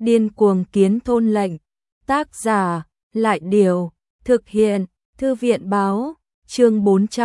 Điên cuồng kiến thôn lệnh. Tác giả, Lại Điều, thực hiện, Thư viện báo, chương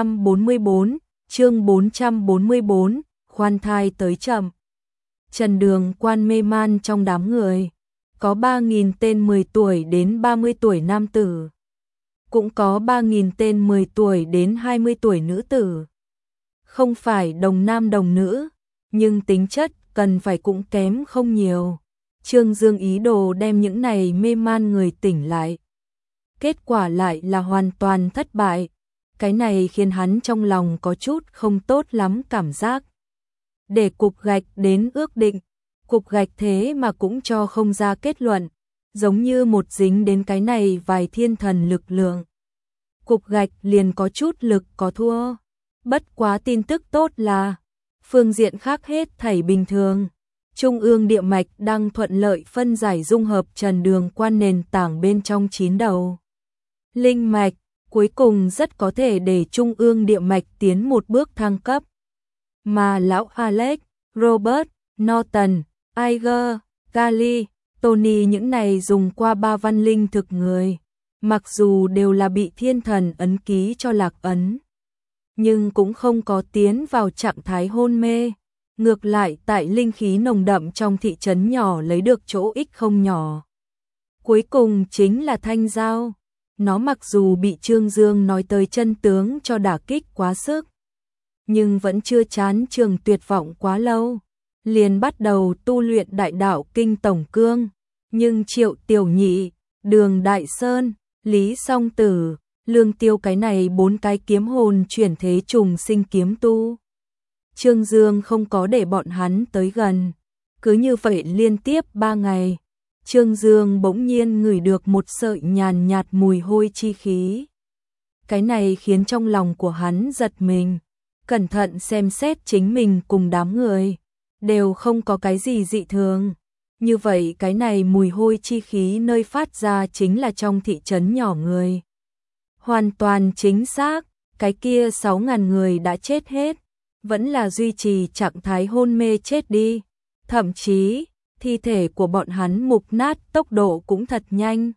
444, chương 444, khoan thai tới chậm. Trần Đường Quan mê man trong đám người, có 3.000 tên 10 tuổi đến 30 tuổi nam tử, cũng có 3.000 tên 10 tuổi đến 20 tuổi nữ tử. Không phải đồng nam đồng nữ, nhưng tính chất cần phải cũng kém không nhiều. Trương Dương ý đồ đem những này mê man người tỉnh lại. Kết quả lại là hoàn toàn thất bại. Cái này khiến hắn trong lòng có chút không tốt lắm cảm giác. Để cục gạch đến ước định, cục gạch thế mà cũng cho không ra kết luận, giống như một dính đến cái này vài thiên thần lực lượng. Cục gạch liền có chút lực có thua. Bất quá tin tức tốt là, phương diện khác hết thảy bình thường. Trung ương địa mạch đang thuận lợi phân giải dung hợp Trần Đường Quan nền tảng bên trong 9 đầu linh mạch, cuối cùng rất có thể để Trung ương địa mạch tiến một bước thăng cấp. Mà lão Alex, Robert, Norton, Iger, Gali, Tony những này dùng qua 3 văn linh thực người, mặc dù đều là bị thiên thần ấn ký cho lạc ấn, nhưng cũng không có tiến vào trạng thái hôn mê. Ngược lại tại linh khí nồng đậm trong thị trấn nhỏ lấy được chỗ ích không nhỏ. Cuối cùng chính là Thanh Giao. Nó mặc dù bị Trương Dương nói tới chân tướng cho đả kích quá sức, nhưng vẫn chưa chán trường tuyệt vọng quá lâu. Liền bắt đầu tu luyện đại đạo kinh tổng cương. Nhưng Triệu Tiểu Nhị, Đường Đại Sơn, Lý Song Tử, Lương Tiêu cái này 4 cái kiếm hồn chuyển thế trùng sinh kiếm tu, Trương Dương không có để bọn hắn tới gần. Cứ như vậy liên tiếp 3 ngày, Trương Dương bỗng nhiên ngửi được một sợi nhàn nhạt mùi hôi chi khí. Cái này khiến trong lòng của hắn giật mình, cẩn thận xem xét chính mình cùng đám người, đều không có cái gì dị thường. Như vậy cái này mùi hôi chi khí nơi phát ra chính là trong thị trấn nhỏ người. Hoàn toàn chính xác, cái kia 6.000 người đã chết hết, vẫn là duy trì trạng thái hôn mê chết đi. Thậm chí, thi thể của bọn hắn mục nát tốc độ cũng thật nhanh.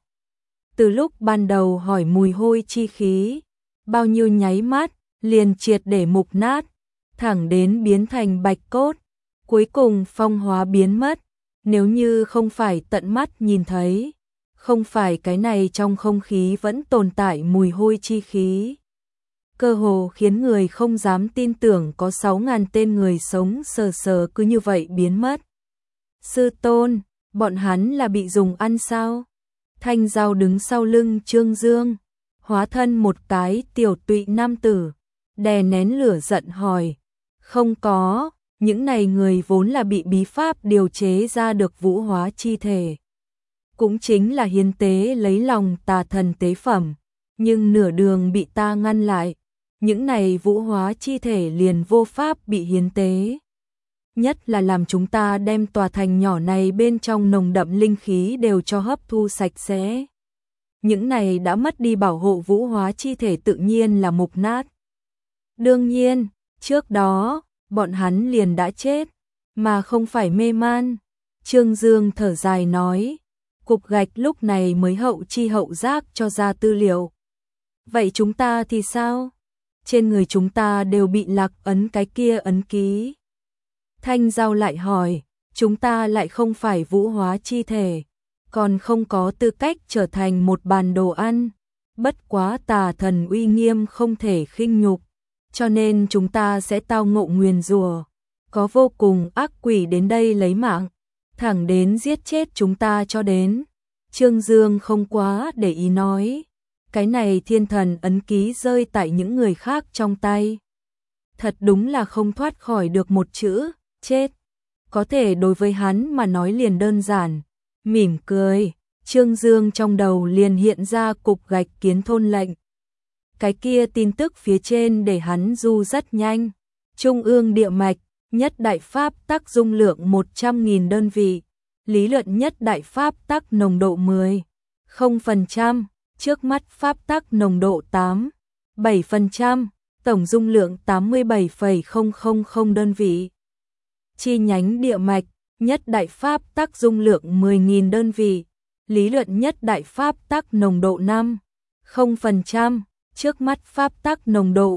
Từ lúc ban đầu hỏi mùi hôi chi khí, bao nhiêu nháy mắt, liền triệt để mục nát, thẳng đến biến thành bạch cốt, cuối cùng phong hóa biến mất. Nếu như không phải tận mắt nhìn thấy, không phải cái này trong không khí vẫn tồn tại mùi hôi chi khí, cơ hồ khiến người không dám tin tưởng có 6.000 tên người sống sờ sờ cứ như vậy biến mất. Sư tôn, bọn hắn là bị dùng ăn sao? Thanh Giao đứng sau lưng Trương Dương, hóa thân một cái tiểu tụy nam tử, đè nén lửa giận hỏi. Không có, những này người vốn là bị bí pháp điều chế ra được vũ hóa chi thể, cũng chính là hiến tế lấy lòng tà thần tế phẩm, nhưng nửa đường bị ta ngăn lại. Những này vũ hóa chi thể liền vô pháp bị hiến tế. Nhất là làm chúng ta đem tòa thành nhỏ này bên trong nồng đậm linh khí đều cho hấp thu sạch sẽ. Những này đã mất đi bảo hộ vũ hóa chi thể tự nhiên là mục nát. Đương nhiên, trước đó, bọn hắn liền đã chết, mà không phải mê man. Trương Dương thở dài nói, cục gạch lúc này mới hậu chi hậu giác cho ra tư liệu. Vậy chúng ta thì sao? Trên người chúng ta đều bị lạc ấn cái kia ấn ký. Thanh Giao lại hỏi, chúng ta lại không phải vũ hóa chi thể, còn không có tư cách trở thành một bàn đồ ăn. Bất quá tà thần uy nghiêm không thể khinh nhục, cho nên chúng ta sẽ tao ngộ nguyền rủa. Có vô cùng ác quỷ đến đây lấy mạng, thẳng đến giết chết chúng ta cho đến. Trương Dương không quá để ý nói, cái này thiên thần ấn ký rơi tại những người khác trong tay, thật đúng là không thoát khỏi được một chữ, chết. Có thể đối với hắn mà nói liền đơn giản. Mỉm cười, Trương Dương trong đầu liền hiện ra cục gạch kiến thôn lệnh. Cái kia tin tức phía trên để hắn du rất nhanh. Trung ương địa mạch, nhất đại pháp tắc dung lượng 100.000 đơn vị. Lý luận nhất đại pháp tắc nồng độ 10,0%. Trước mắt pháp tắc nồng độ 8,7%, tổng dung lượng 87,000 đơn vị. Chi nhánh địa mạch, nhất đại pháp tắc dung lượng 10.000 đơn vị, lý luận nhất đại pháp tắc nồng độ 5,0%, trước mắt pháp tắc nồng độ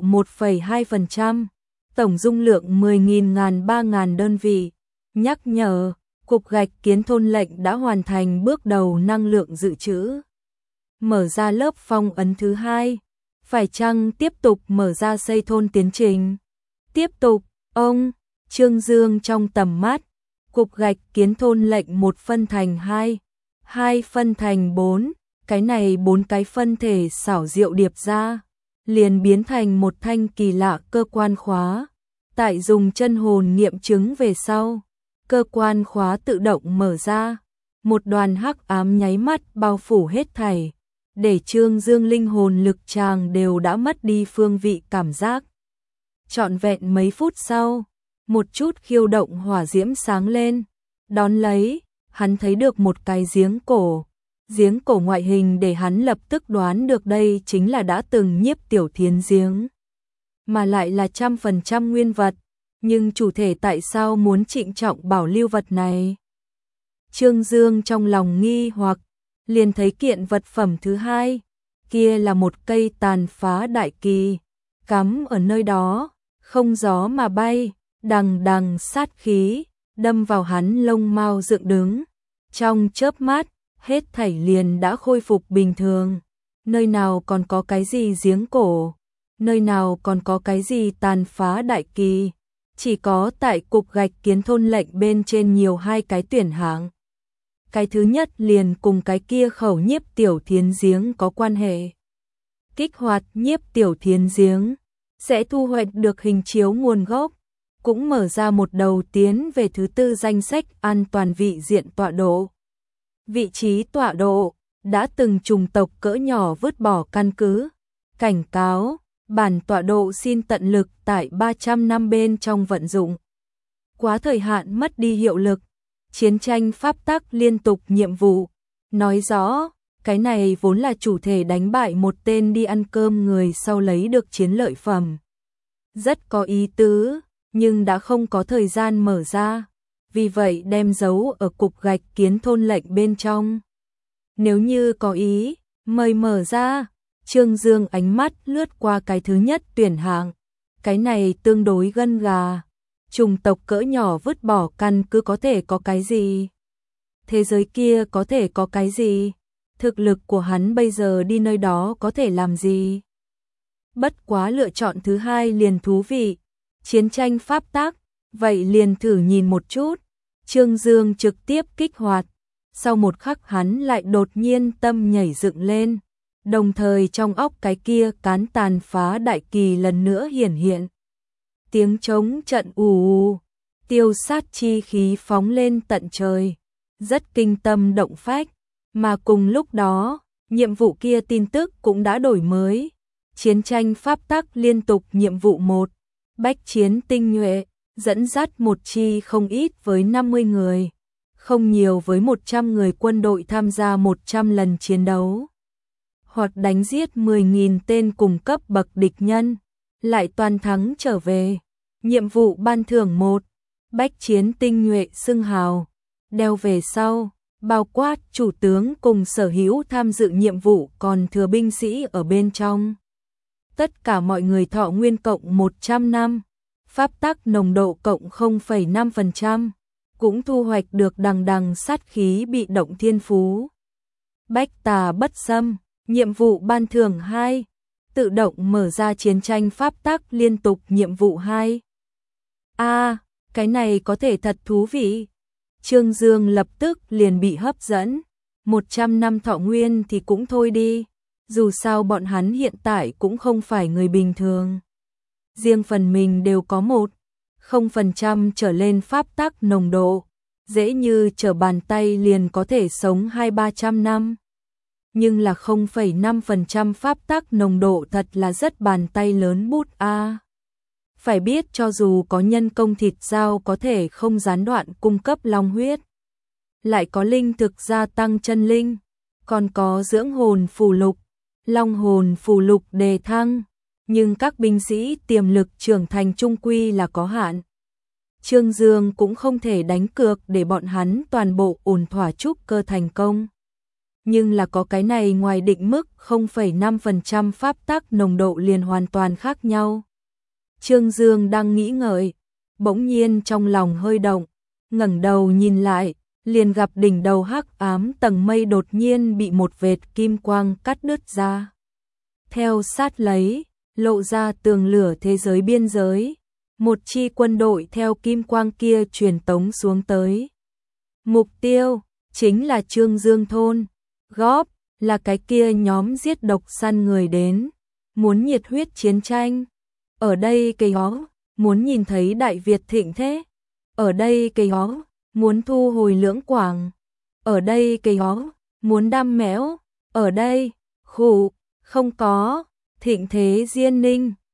1,2%, tổng dung lượng 10.000 3.000 đơn vị. Nhắc nhở, cục gạch Kiến Thôn lệnh đã hoàn thành bước đầu năng lượng dự trữ. Mở ra lớp phong ấn thứ 2, phải chăng tiếp tục mở ra xây thôn tiến trình? Tiếp tục, ông Trương Dương trong tầm mắt, cục gạch Kiến Thôn lệnh 1 phân thành 2, 2 phân thành 4, cái này 4 cái phân thể xảo diệu điệp ra, liền biến thành một thanh kỳ lạ cơ quan khóa. Tại dùng chân hồn nghiệm chứng về sau, cơ quan khóa tự động mở ra, một đoàn hắc ám nháy mắt bao phủ hết thảy, để Trương Dương linh hồn lực chàng đều đã mất đi phương vị cảm giác. Trọn vẹn mấy phút sau, một chút khiêu động hỏa diễm sáng lên, đón lấy, hắn thấy được một cái giếng cổ ngoại hình để hắn lập tức đoán được đây chính là đã từng Nhiếp Tiểu Thiến giếng, mà lại là 100% nguyên vật, nhưng chủ thể tại sao muốn trịnh trọng bảo lưu vật này? Trương Dương trong lòng nghi hoặc, liền thấy kiện vật phẩm thứ 2, kia là một cây tàn phá đại kỳ, cắm ở nơi đó, không gió mà bay, đằng đằng sát khí, đâm vào hắn lông mao dựng đứng. Trong chớp mắt, hết thảy liền đã khôi phục bình thường. Nơi nào còn có cái gì giếng cổ, nơi nào còn có cái gì tàn phá đại kỳ, chỉ có tại cục gạch Kiến Thôn lệnh bên trên nhiều 2 cái tuyển hạng. Cái thứ nhất liền cùng cái kia khẩu Nhiếp Tiểu Thiến giếng có quan hệ. Kích hoạt Nhiếp Tiểu Thiến giếng, sẽ thu hoạch được hình chiếu nguồn gốc, cũng mở ra một đầu tiến về thứ 4 danh sách an toàn vị diện tọa độ. Vị trí tọa độ, đã từng chủng tộc cỡ nhỏ vứt bỏ căn cứ. Cảnh cáo, bản tọa độ xin tận lực tại 300 năm bên trong vận dụng. Quá thời hạn mất đi hiệu lực. Chiến tranh pháp tắc liên tục nhiệm vụ. Nói rõ, cái này vốn là chủ thể đánh bại một tên đi ăn cơm người sau lấy được chiến lợi phẩm. Rất có ý tứ, nhưng đã không có thời gian mở ra. Vì vậy đem giấu ở cục gạch Kiến Thôn lệnh bên trong. Nếu như có ý, mời mở ra. Trương Dương ánh mắt lướt qua cái thứ nhất tuyển hạng. Cái này tương đối gân gà. Chủng tộc cỡ nhỏ vứt bỏ căn cứ có thể có cái gì? Thế giới kia có thể có cái gì? Thực lực của hắn bây giờ đi nơi đó có thể làm gì? Bất quá lựa chọn thứ 2 liền thú vị. Chiến tranh pháp tắc, vậy liền thử nhìn một chút. Trương Dương trực tiếp kích hoạt. Sau một khắc hắn lại đột nhiên tâm nhảy dựng lên. Đồng thời trong óc cái kia cán tàn phá đại kỳ lần nữa hiển hiện. Tiếng trống trận ù, tiêu sát chi khí phóng lên tận trời, rất kinh tâm động phách, mà cùng lúc đó, nhiệm vụ kia tin tức cũng đã đổi mới. Chiến tranh pháp tắc liên tục nhiệm vụ 1, bách chiến tinh nhuệ, dẫn dắt một chi không ít với 50 người, không nhiều với 100 người quân đội tham gia 100 lần chiến đấu, hoặc đánh giết 10.000 tên cùng cấp bậc địch nhân, lại toàn thắng trở về. Nhiệm vụ ban thưởng 1, bách chiến tinh nhuệ xưng hào, đeo về sau, bao quát chủ tướng cùng sở hữu tham dự nhiệm vụ còn thừa binh sĩ ở bên trong. Tất cả mọi người thọ nguyên cộng 100 năm, pháp tắc nồng độ cộng 0,5%, cũng thu hoạch được đằng đằng sát khí bị động thiên phú. Bách tà bất xâm, nhiệm vụ ban thưởng 2, tự động mở ra chiến tranh pháp tắc liên tục nhiệm vụ 2. Cái này có thể thật thú vị. Trương Dương lập tức liền bị hấp dẫn. 100 năm thọ nguyên thì cũng thôi đi. Dù sao bọn hắn hiện tại cũng không phải người bình thường. Riêng phần mình đều có 0% trở lên pháp tắc nồng độ. Dễ như trở bàn tay liền có thể sống 200-300 năm. Nhưng là 0,5% pháp tắc nồng độ thật là rất bàn tay lớn bút a. Phải biết cho dù có nhân công thịt dao có thể không gián đoạn cung cấp long huyết, lại có linh thực gia tăng chân linh, còn có dưỡng hồn phù lục, long hồn phù lục đề thăng, nhưng các binh sĩ tiềm lực trưởng thành trung quy là có hạn. Trương Dương cũng không thể đánh cược để bọn hắn toàn bộ ổn thỏa trúc cơ thành công. Nhưng là có cái này ngoài định mức 0,5% pháp tắc nồng độ liền hoàn toàn khác nhau. Trương Dương đang nghĩ ngợi, bỗng nhiên trong lòng hơi động, ngẩng đầu nhìn lại, liền gặp đỉnh đầu hắc ám tầng mây đột nhiên bị một vệt kim quang cắt đứt ra. Theo sát lấy, lộ ra tường lửa thế giới biên giới, một chi quân đội theo kim quang kia truyền tống xuống tới. Mục tiêu chính là Trương Dương thôn, góp là cái kia nhóm giết độc săn người đến, muốn nhiệt huyết chiến tranh. Ở đây cây ó, muốn nhìn thấy Đại Việt thịnh thế. Ở đây cây ó, muốn thu hồi Lưỡng Quảng. Ở đây cây ó, muốn đam mẽo. Ở đây, khủ, không có, thịnh thế Diên Ninh.